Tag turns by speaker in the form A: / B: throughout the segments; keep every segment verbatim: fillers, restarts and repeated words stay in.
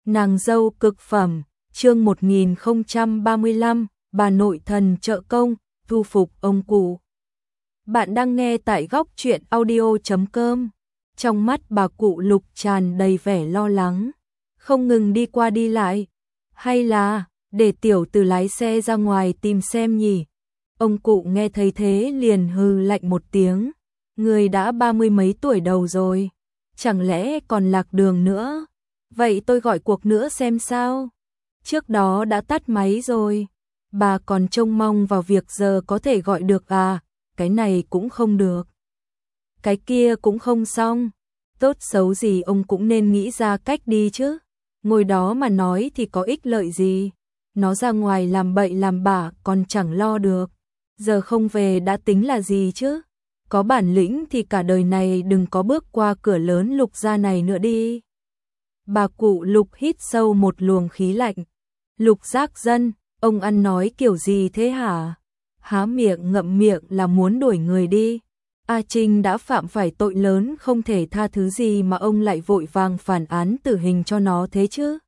A: Nàng dâu cực phẩm, chương một nghìn không trăm ba mươi lăm, bà nội thần trợ công, thu phục ông cụ. Bạn đang nghe tại góc truyện audio chấm com. Trong mắt bà cụ Lục tràn đầy vẻ lo lắng, không ngừng đi qua đi lại. Hay là, để tiểu tử lái xe ra ngoài tìm xem nhỉ? Ông cụ nghe thấy thế liền hừ lạnh một tiếng. Người đã ba mươi mấy tuổi đầu rồi, chẳng lẽ còn lạc đường nữa? Vậy tôi gọi cuộc nữa xem sao? Trước đó đã tắt máy rồi. Bà còn trông mong vào việc giờ có thể gọi được à? Cái này cũng không được, cái kia cũng không xong. Tốt xấu gì ông cũng nên nghĩ ra cách đi chứ. Ngồi đó mà nói thì có ích lợi gì? Nó ra ngoài làm bậy làm bạ còn chẳng lo được. Giờ không về đã tính là gì chứ? Có bản lĩnh thì cả đời này đừng có bước qua cửa lớn Lục gia này nữa đi. Bà cụ Lục hít sâu một luồng khí lạnh. Lục Giác Dân, ông ăn nói kiểu gì thế hả? Há miệng ngậm miệng là muốn đuổi người đi. A Trinh đã phạm phải tội lớn không thể tha thứ gì mà ông lại vội vàng phản án tử hình cho nó thế chứ?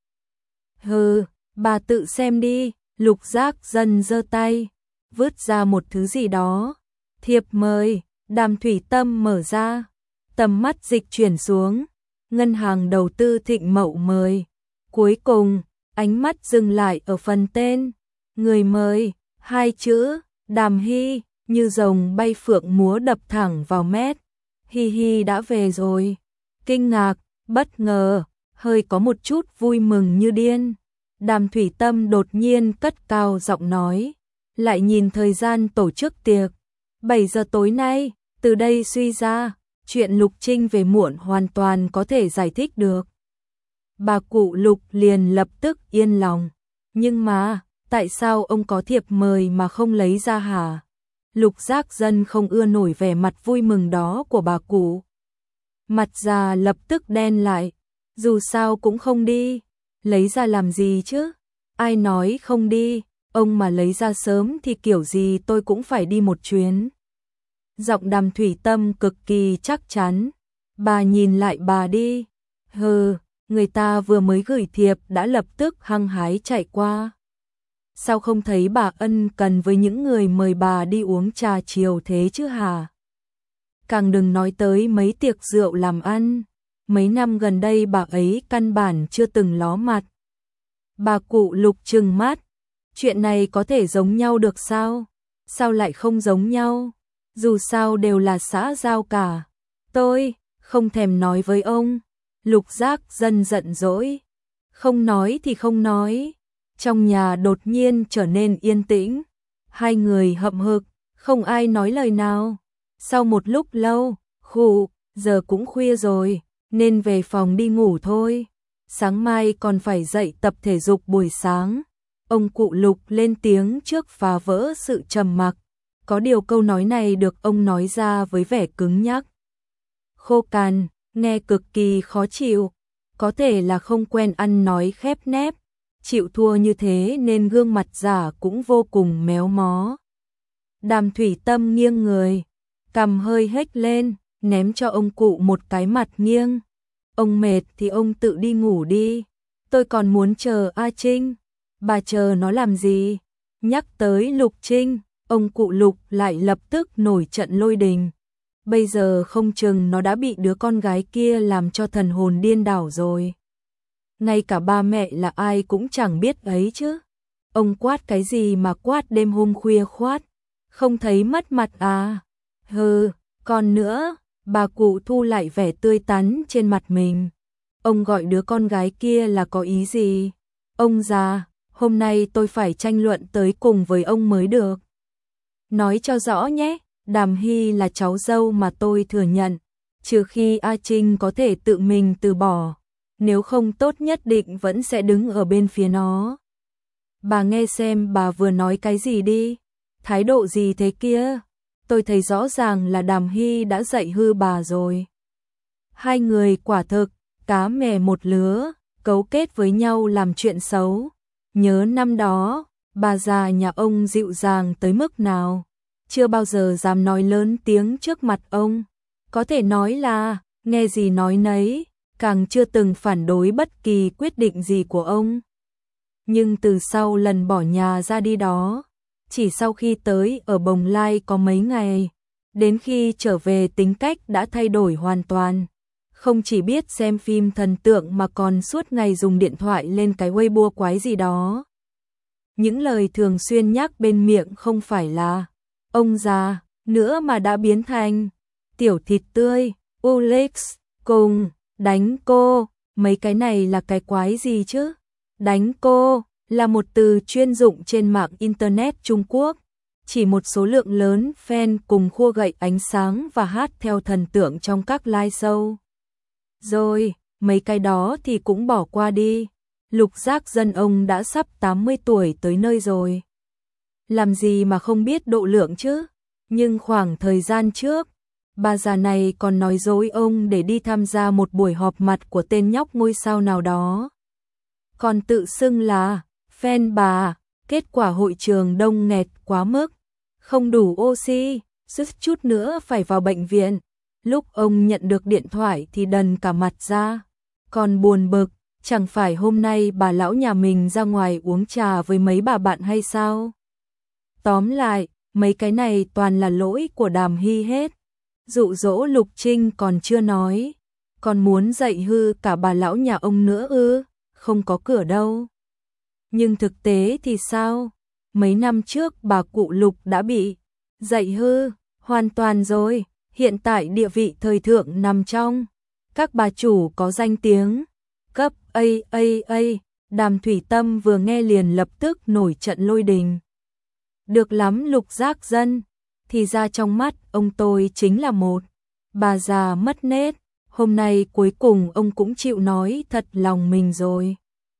A: Hừ, bà tự xem đi. Lục Giác Dân giơ tay, vứt ra một thứ gì đó. Thiệp mời. Đàm Thủy Tâm mở ra, tầm mắt dịch chuyển xuống. Ngân hàng đầu tư Thịnh Mậu mời. Cuối cùng, ánh mắt dừng lại ở phần tên. Người mời, hai chữ, Đàm Hy, như rồng bay phượng múa đập thẳng vào mét. Hi hi đã về rồi. Kinh ngạc, bất ngờ, hơi có một chút vui mừng như điên. Đàm Thủy Tâm đột nhiên cất cao giọng nói, lại nhìn thời gian tổ chức tiệc. bảy giờ tối nay, từ đây suy ra, chuyện Lục Trinh về muộn hoàn toàn có thể giải thích được. Bà cụ Lục liền lập tức yên lòng. Nhưng mà, tại sao ông có thiệp mời mà không lấy ra hả? Lục Giác Dân không ưa nổi vẻ mặt vui mừng đó của bà cụ. Mặt già lập tức đen lại. Dù sao cũng không đi. Lấy ra làm gì chứ? Ai nói không đi? Ông mà lấy ra sớm thì kiểu gì tôi cũng phải đi một chuyến. Giọng Đàm Thủy Tâm cực kỳ chắc chắn. Bà nhìn lại bà đi. Hừ, người ta vừa mới gửi thiệp đã lập tức hăng hái chạy qua. Sao không thấy bà ân cần với những người mời bà đi uống trà chiều thế chứ hả? Càng đừng nói tới mấy tiệc rượu làm ăn. Mấy năm gần đây bà ấy căn bản chưa từng ló mặt. Bà cụ Lục trừng mắt. Chuyện này có thể giống nhau được sao? Sao lại không giống nhau? Dù sao đều là xã giao cả. Tôi không thèm nói với ông. Lục Giác Dân giận dỗi. Không nói thì không nói. Trong nhà đột nhiên trở nên yên tĩnh. Hai người hậm hực, không ai nói lời nào. Sau một lúc lâu, khụ, giờ cũng khuya rồi, nên về phòng đi ngủ thôi. Sáng mai còn phải dậy tập thể dục buổi sáng. Ông cụ Lục lên tiếng trước phá vỡ sự trầm mặc. Có điều câu nói này được ông nói ra với vẻ cứng nhắc, khô cằn, nghe cực kỳ khó chịu. Có thể là không quen ăn nói khép nép, chịu thua như thế nên gương mặt già cũng vô cùng méo mó. Đàm Thủy Tâm nghiêng người, cằm hơi hếch lên, ném cho ông cụ một cái mặt nghiêng. Ông mệt thì ông tự đi ngủ đi, tôi còn muốn chờ A Trinh. Bà chờ nó làm gì? Nhắc tới Lục Trinh, ông cụ Lục lại lập tức nổi trận lôi đình. Bây giờ không chừng nó đã bị đứa con gái kia làm cho thần hồn điên đảo rồi. Ngay cả ba mẹ là ai cũng chẳng biết ấy chứ. Ông quát cái gì mà quát đêm hôm khuya khoát? Không thấy mất mặt à? Hừ, còn nữa, bà cụ thu lại vẻ tươi tắn trên mặt mình. Ông gọi đứa con gái kia là có ý gì? Ông già, hôm nay tôi phải tranh luận tới cùng với ông mới được. Nói cho rõ nhé, Đàm Hy là cháu dâu mà tôi thừa nhận, trừ khi A Trinh có thể tự mình từ bỏ, nếu không tốt nhất định vẫn sẽ đứng ở bên phía nó. Bà nghe xem bà vừa nói cái gì đi, thái độ gì thế kia? Tôi thấy rõ ràng là Đàm Hy đã dạy hư bà rồi. Hai người quả thực, cá mè một lứa, cấu kết với nhau làm chuyện xấu. Nhớ năm đó, bà già nhà ông dịu dàng tới mức nào, chưa bao giờ dám nói lớn tiếng trước mặt ông. Có thể nói là, nghe gì nói nấy, càng chưa từng phản đối bất kỳ quyết định gì của ông. Nhưng từ sau lần bỏ nhà ra đi đó, chỉ sau khi tới ở Bồng Lai có mấy ngày, đến khi trở về tính cách đã thay đổi hoàn toàn. Không chỉ biết xem phim thần tượng mà còn suốt ngày dùng điện thoại lên cái Weibo quái gì đó. Những lời thường xuyên nhắc bên miệng không phải là ông già nữa mà đã biến thành tiểu thịt tươi, Ulex, cùng, đánh cô, mấy cái này là cái quái gì chứ? Đánh cô là một từ chuyên dụng trên mạng Internet Trung Quốc, chỉ một số lượng lớn fan cùng khua gậy ánh sáng và hát theo thần tượng trong các live show. Rồi, mấy cái đó thì cũng bỏ qua đi. Lục Giác Dân ông đã sắp tám mươi tuổi tới nơi rồi. Làm gì mà không biết độ lượng chứ? Nhưng khoảng thời gian trước, bà già này còn nói dối ông để đi tham gia một buổi họp mặt của tên nhóc ngôi sao nào đó. Còn tự xưng là fan bà, kết quả hội trường đông nghẹt quá mức, không đủ oxy, suýt chút nữa phải vào bệnh viện. Lúc ông nhận được điện thoại thì đần cả mặt ra, còn buồn bực, chẳng phải hôm nay bà lão nhà mình ra ngoài uống trà với mấy bà bạn hay sao? Tóm lại, mấy cái này toàn là lỗi của Đàm Hy hết. Dụ dỗ Lục Trinh còn chưa nói, còn muốn dạy hư cả bà lão nhà ông nữa ư? Không có cửa đâu. Nhưng thực tế thì sao? Mấy năm trước bà cụ Lục đã bị dạy hư hoàn toàn rồi. Hiện tại địa vị thời thượng nằm trong các bà chủ có danh tiếng cấp A A A. Đàm Thủy Tâm vừa nghe liền lập tức nổi trận lôi đình. Được lắm Lục Giác Dân, thì ra trong mắt ông tôi chính là một bà già mất nết. Hôm nay cuối cùng ông cũng chịu nói thật lòng mình rồi.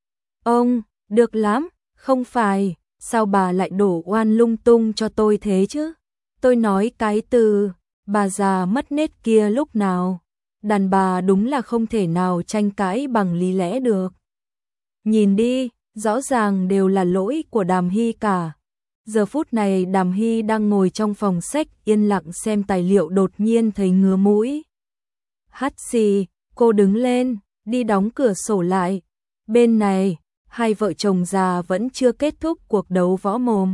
A: Ông, được lắm, không phải, sao bà lại đổ oan lung tung cho tôi thế chứ? Tôi nói cái từ bà già mất nết kia lúc nào? Đàn bà đúng là không thể nào tranh cãi bằng lý lẽ được. Nhìn đi, rõ ràng đều là lỗi của Đàm Hy cả. Giờ phút này Đàm Hy đang ngồi trong phòng sách yên lặng xem tài liệu, đột nhiên thấy ngứa mũi. Hắt xì, cô đứng lên, đi đóng cửa sổ lại. Bên này, hai vợ chồng già vẫn chưa kết thúc cuộc đấu võ mồm.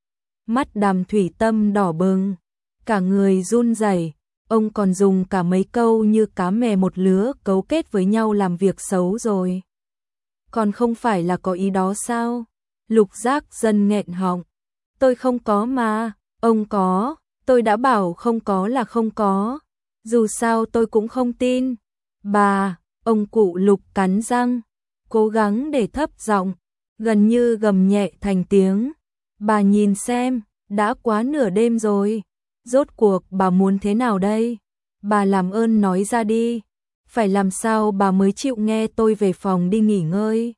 A: Mắt Đàm Thủy Tâm đỏ bừng, cả người run rẩy. Ông còn dùng cả mấy câu như cá mè một lứa cấu kết với nhau làm việc xấu rồi. Còn không phải là có ý đó sao? Lục Giác Dân nghẹn họng. Tôi không có mà, ông có, tôi đã bảo không có là không có. Dù sao tôi cũng không tin. Bà, ông cụ Lục cắn răng, cố gắng để thấp giọng, gần như gầm nhẹ thành tiếng. Bà nhìn xem, đã quá nửa đêm rồi. Rốt cuộc bà muốn thế nào đây? Bà làm ơn nói ra đi. Phải làm sao bà mới chịu nghe tôi về phòng đi nghỉ ngơi?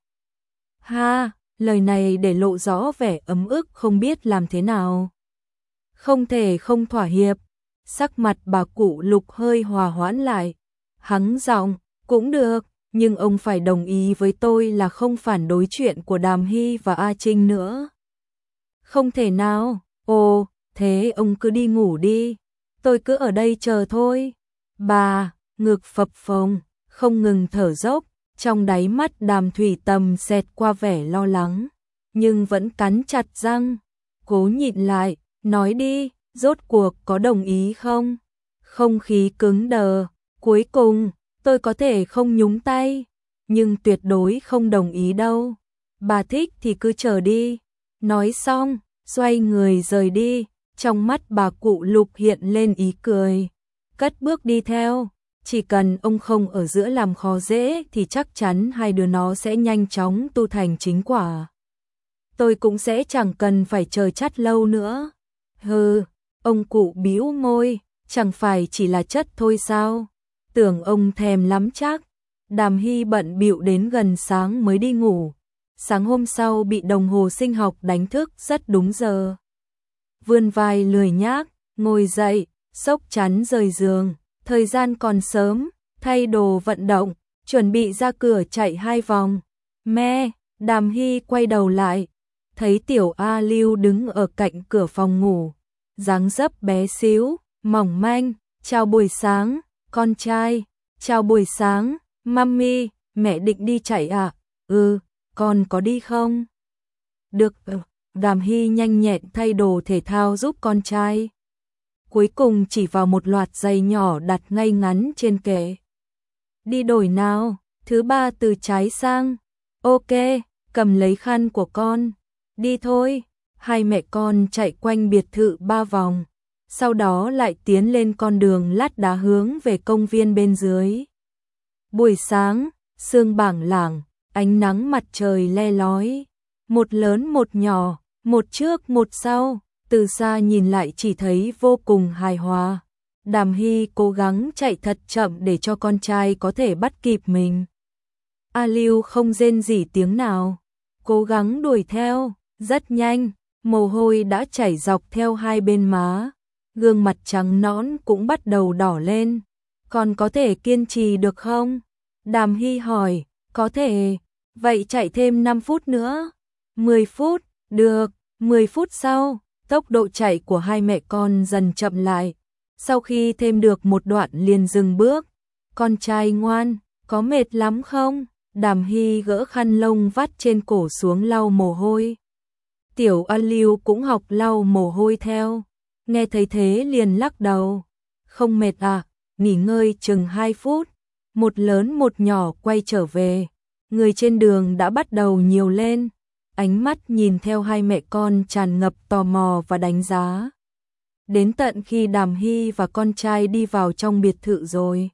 A: Ha, lời này để lộ rõ vẻ ấm ức không biết làm thế nào. Không thể không thỏa hiệp. Sắc mặt bà cụ Lục hơi hòa hoãn lại. Hắng giọng, cũng được, nhưng ông phải đồng ý với tôi là không phản đối chuyện của Đàm Hy và A Trinh nữa. Không thể nào, ồ, thế ông cứ đi ngủ đi, tôi cứ ở đây chờ thôi. Bà, ngực phập phồng, không ngừng thở dốc, trong đáy mắt Đàm Thủy Tâm xẹt qua vẻ lo lắng, nhưng vẫn cắn chặt răng, cố nhịn lại, nói đi, rốt cuộc có đồng ý không? Không khí cứng đờ, cuối cùng, tôi có thể không nhúng tay, nhưng tuyệt đối không đồng ý đâu. Bà thích thì cứ chờ đi. Nói xong, xoay người rời đi, trong mắt bà cụ Lục hiện lên ý cười, cất bước đi theo. Chỉ cần ông không ở giữa làm khó dễ thì chắc chắn hai đứa nó sẽ nhanh chóng tu thành chính quả. Tôi cũng sẽ chẳng cần phải chờ chắt lâu nữa. Hừ, ông cụ bĩu môi, chẳng phải chỉ là chất thôi sao? Tưởng ông thèm lắm chắc. Đàm Hy bận bịu đến gần sáng mới đi ngủ. Sáng hôm sau bị đồng hồ sinh học đánh thức rất đúng giờ. Vươn vai lười nhác, ngồi dậy, xốc chắn rời giường. Thời gian còn sớm, thay đồ vận động, chuẩn bị ra cửa chạy hai vòng. Mẹ, Đàm Hy quay đầu lại, thấy tiểu A Lưu đứng ở cạnh cửa phòng ngủ. Dáng dấp bé xíu, mỏng manh, chào buổi sáng, con trai, chào buổi sáng. Mummy, mẹ định đi chạy à? Ừ, con có đi không? Được, Đàm Hy nhanh nhẹn thay đồ thể thao giúp con trai. Cuối cùng chỉ vào một loạt giày nhỏ đặt ngay ngắn trên kệ. Đi đổi nào, thứ ba từ trái sang. Ok, cầm lấy khăn của con. Đi thôi. Hai mẹ con chạy quanh biệt thự ba vòng, sau đó lại tiến lên con đường lát đá hướng về công viên bên dưới. Buổi sáng, sương bảng lảng, ánh nắng mặt trời le lói. Một lớn một nhỏ, một trước một sau, từ xa nhìn lại chỉ thấy vô cùng hài hòa. Đàm Hy cố gắng chạy thật chậm để cho con trai có thể bắt kịp mình. A Lưu không rên rỉ tiếng nào, cố gắng đuổi theo, rất nhanh, mồ hôi đã chảy dọc theo hai bên má, gương mặt trắng nõn cũng bắt đầu đỏ lên. Còn có thể kiên trì được không? Đàm Hy hỏi, có thể, vậy chạy thêm năm phút nữa. mười phút, được, mười phút sau, tốc độ chạy của hai mẹ con dần chậm lại. Sau khi thêm được một đoạn liền dừng bước. Con trai ngoan, có mệt lắm không? Đàm Hy gỡ khăn lông vắt trên cổ xuống lau mồ hôi. Tiểu A Lưu cũng học lau mồ hôi theo. Nghe thấy thế liền lắc đầu. Không mệt à, nghỉ ngơi chừng hai phút. Một lớn một nhỏ quay trở về. Người trên đường đã bắt đầu nhiều lên. Ánh mắt nhìn theo hai mẹ con tràn ngập tò mò và đánh giá. Đến tận khi Đàm Hy và con trai đi vào trong biệt thự rồi,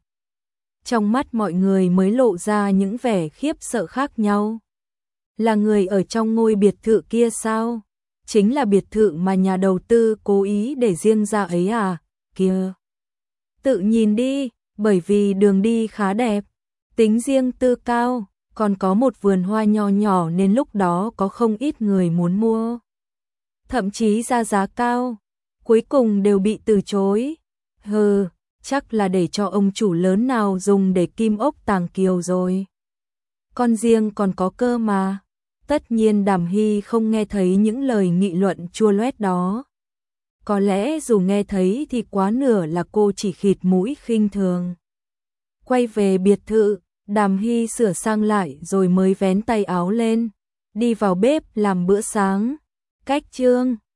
A: trong mắt mọi người mới lộ ra những vẻ khiếp sợ khác nhau. Là người ở trong ngôi biệt thự kia sao? Chính là biệt thự mà nhà đầu tư cố ý để riêng ra ấy à? Kìa! Tự nhìn đi, bởi vì đường đi khá đẹp, tính riêng tư cao, còn có một vườn hoa nho nhỏ nên lúc đó có không ít người muốn mua. Thậm chí ra giá cao, cuối cùng đều bị từ chối. Hừ, chắc là để cho ông chủ lớn nào dùng để kim ốc tàng kiều rồi. Con riêng còn có cơ mà. Tất nhiên Đàm Hy không nghe thấy những lời nghị luận chua loét đó. Có lẽ dù nghe thấy thì quá nửa là cô chỉ khịt mũi khinh thường. Quay về biệt thự, Đàm Hy sửa sang lại rồi mới vén tay áo lên, đi vào bếp làm bữa sáng. Cách chương